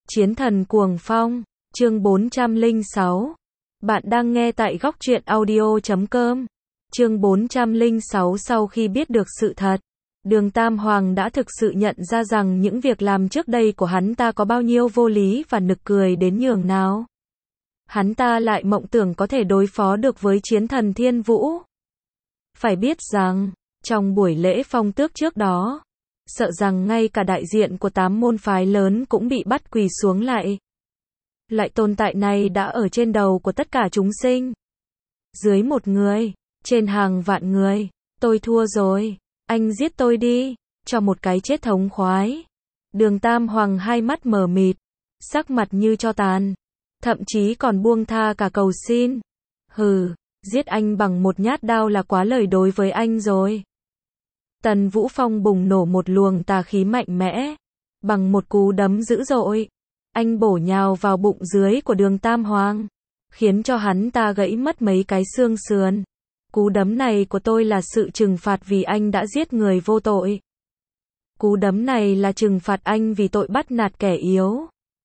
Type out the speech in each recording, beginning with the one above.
Chiến thần cuồng phong, chương 406. Bạn đang nghe tại góc truyện audio.com. Chương 406. Sau khi biết được sự thật, Đường Tam Hoàng đã thực sự nhận ra rằng những việc làm trước đây của hắn ta có bao nhiêu vô lý và nực cười đến nhường nào. Hắn ta lại mộng tưởng có thể đối phó được với chiến thần Thiên Vũ. Phải biết rằng, trong buổi lễ phong tước trước đó, sợ rằng ngay cả đại diện của 8 môn phái lớn cũng bị bắt quỳ xuống lại. Loại tồn tại này đã ở trên đầu của tất cả chúng sinh. Dưới một người, trên hàng vạn người, tôi thua rồi, anh giết tôi đi, cho một cái chết thống khoái. Đường Tam Hoàng hai mắt mờ mịt, sắc mặt như tro tàn, thậm chí còn buông tha cả cầu xin. Hừ, giết anh bằng một nhát đao là quá lời đối với anh rồi. Tần Vũ Phong bùng nổ một luồng tà khí mạnh mẽ, bằng một cú đấm dữ dội, anh bổ nhào vào bụng dưới của Đường Tam Hoàng, khiến cho hắn ta gãy mất mấy cái xương sườn. Cú đấm này của tôi là sự trừng phạt vì anh đã giết người vô tội. Cú đấm này là trừng phạt anh vì tội bắt nạt kẻ yếu.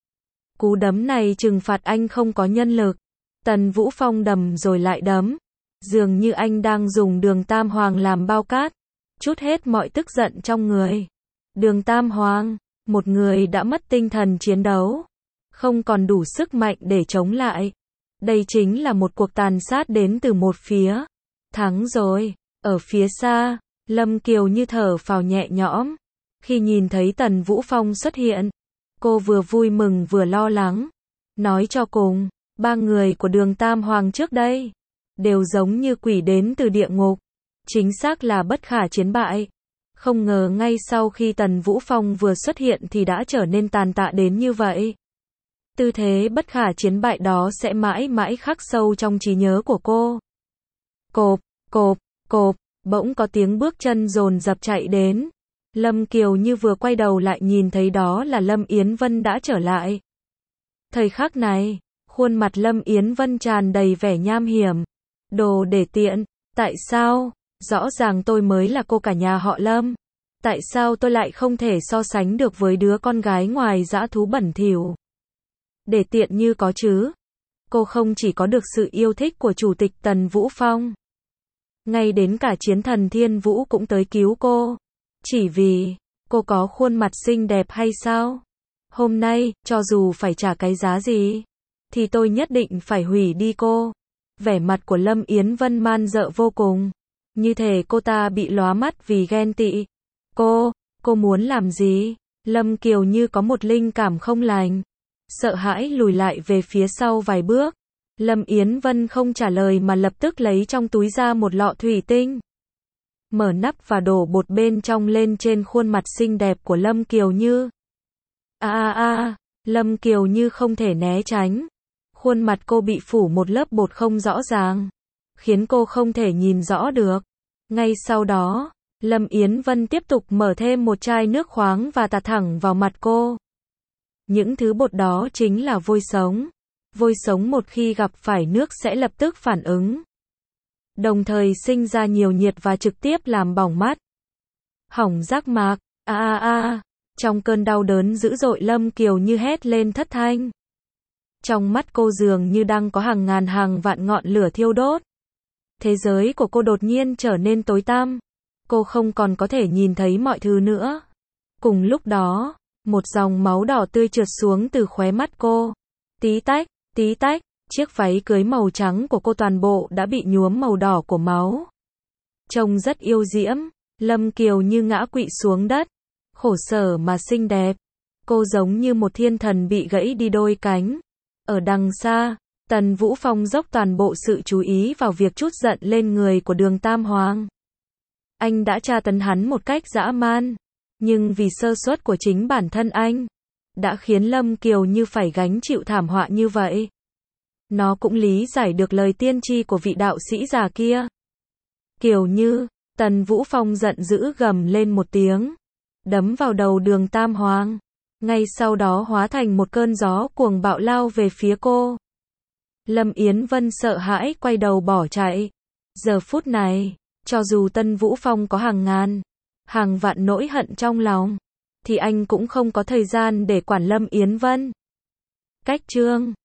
Cú đấm này trừng phạt anh không có nhân lực. Tần Vũ Phong đấm rồi lại đấm, dường như anh đang dùng Đường Tam Hoàng làm bao cát, trút hết mọi tức giận trong người. Đường Tam Hoàng, một người đã mất tinh thần chiến đấu, không còn đủ sức mạnh để chống lại. Đây chính là một cuộc tàn sát đến từ một phía. Thắng rồi. Ở phía xa, Lâm Kiều như thở phào nhẹ nhõm khi nhìn thấy Tần Vũ Phong xuất hiện. Cô vừa vui mừng vừa lo lắng. Nói cho cùng, ba người của Đường Tam Hoàng trước đây đều giống như quỷ đến từ địa ngục, chính xác là bất khả chiến bại. Không ngờ ngay sau khi Tần Vũ Phong vừa xuất hiện thì đã trở nên tàn tạ đến như vậy. Tư thế bất khả chiến bại đó sẽ mãi mãi khắc sâu trong trí nhớ của cô. Cộp, cộp, cộp, bỗng có tiếng bước chân dồn dập chạy đến. Lâm Kiều như vừa quay đầu lại nhìn thấy đó là Lâm Yến Vân đã trở lại. Thời khắc này, khuôn mặt Lâm Yến Vân tràn đầy vẻ nham hiểm. Đồ để tiện, tại sao? Rõ ràng tôi mới là cô cả nhà họ Lâm. Tại sao tôi lại không thể so sánh được với đứa con gái ngoài dã thú bẩn thỉu? Để tiện như có chứ. Cô không chỉ có được sự yêu thích của Chủ tịch Tần Vũ Phong, ngay đến cả chiến thần Thiên Vũ cũng tới cứu cô. Chỉ vì cô có khuôn mặt xinh đẹp hay sao? Hôm nay, cho dù phải trả cái giá gì, thì tôi nhất định phải hủy đi cô. Vẻ mặt của Lâm Yến Vân man dợ vô cùng. Như thể cô ta bị lóa mắt vì ghen tị. Cô muốn làm gì? Lâm Kiều như có một linh cảm không lành, sợ hãi lùi lại về phía sau vài bước. Lâm Yến Vân không trả lời mà lập tức lấy trong túi ra một lọ thủy tinh, mở nắp và đổ bột bên trong lên trên khuôn mặt xinh đẹp của Lâm Kiều Như. Lâm Kiều Như không thể né tránh. Khuôn mặt cô bị phủ một lớp bột không rõ ràng, khiến cô không thể nhìn rõ được. Ngay sau đó, Lâm Yến Vân tiếp tục mở thêm một chai nước khoáng và tạt thẳng vào mặt cô. Những thứ bột đó chính là vôi sống. Vôi sống một khi gặp phải nước sẽ lập tức phản ứng, đồng thời sinh ra nhiều nhiệt và trực tiếp làm bỏng mắt, hỏng giác mạc. Trong cơn đau đớn dữ dội, Lâm Kiều Như hét lên thất thanh. Trong mắt cô dường như đang có hàng ngàn hàng vạn ngọn lửa thiêu đốt. Thế giới của cô đột nhiên trở nên tối tăm. Cô không còn có thể nhìn thấy mọi thứ nữa. Cùng lúc đó, một dòng máu đỏ tươi trượt xuống từ khóe mắt cô. Tí tách, tí tách, chiếc váy cưới màu trắng của cô toàn bộ đã bị nhuốm màu đỏ của máu. Trông rất yêu diễm, Lâm Kiều Như ngã quỵ xuống đất, khổ sở mà xinh đẹp. Cô giống như một thiên thần bị gãy đi đôi cánh. Ở đằng xa, Tần Vũ Phong dốc toàn bộ sự chú ý vào việc trút giận lên người của Đường Tam Hoàng. Anh đã tra tấn hắn một cách dã man, nhưng vì sơ suất của chính bản thân anh, đã khiến Lâm Kiều Như phải gánh chịu thảm họa như vậy. Nó cũng lý giải được lời tiên tri của vị đạo sĩ già kia. Kiều Như, Tần Vũ Phong giận dữ gầm lên một tiếng, đấm vào đầu Đường Tam Hoàng. Ngay sau đó hóa thành một cơn gió cuồng bạo lao về phía cô. Lâm Yến Vân sợ hãi quay đầu bỏ chạy. Giờ phút này, cho dù Tần Vũ Phong có hàng ngàn, hàng vạn nỗi hận trong lòng, thì anh cũng không có thời gian để quản Lâm Yến Vân. Cách chương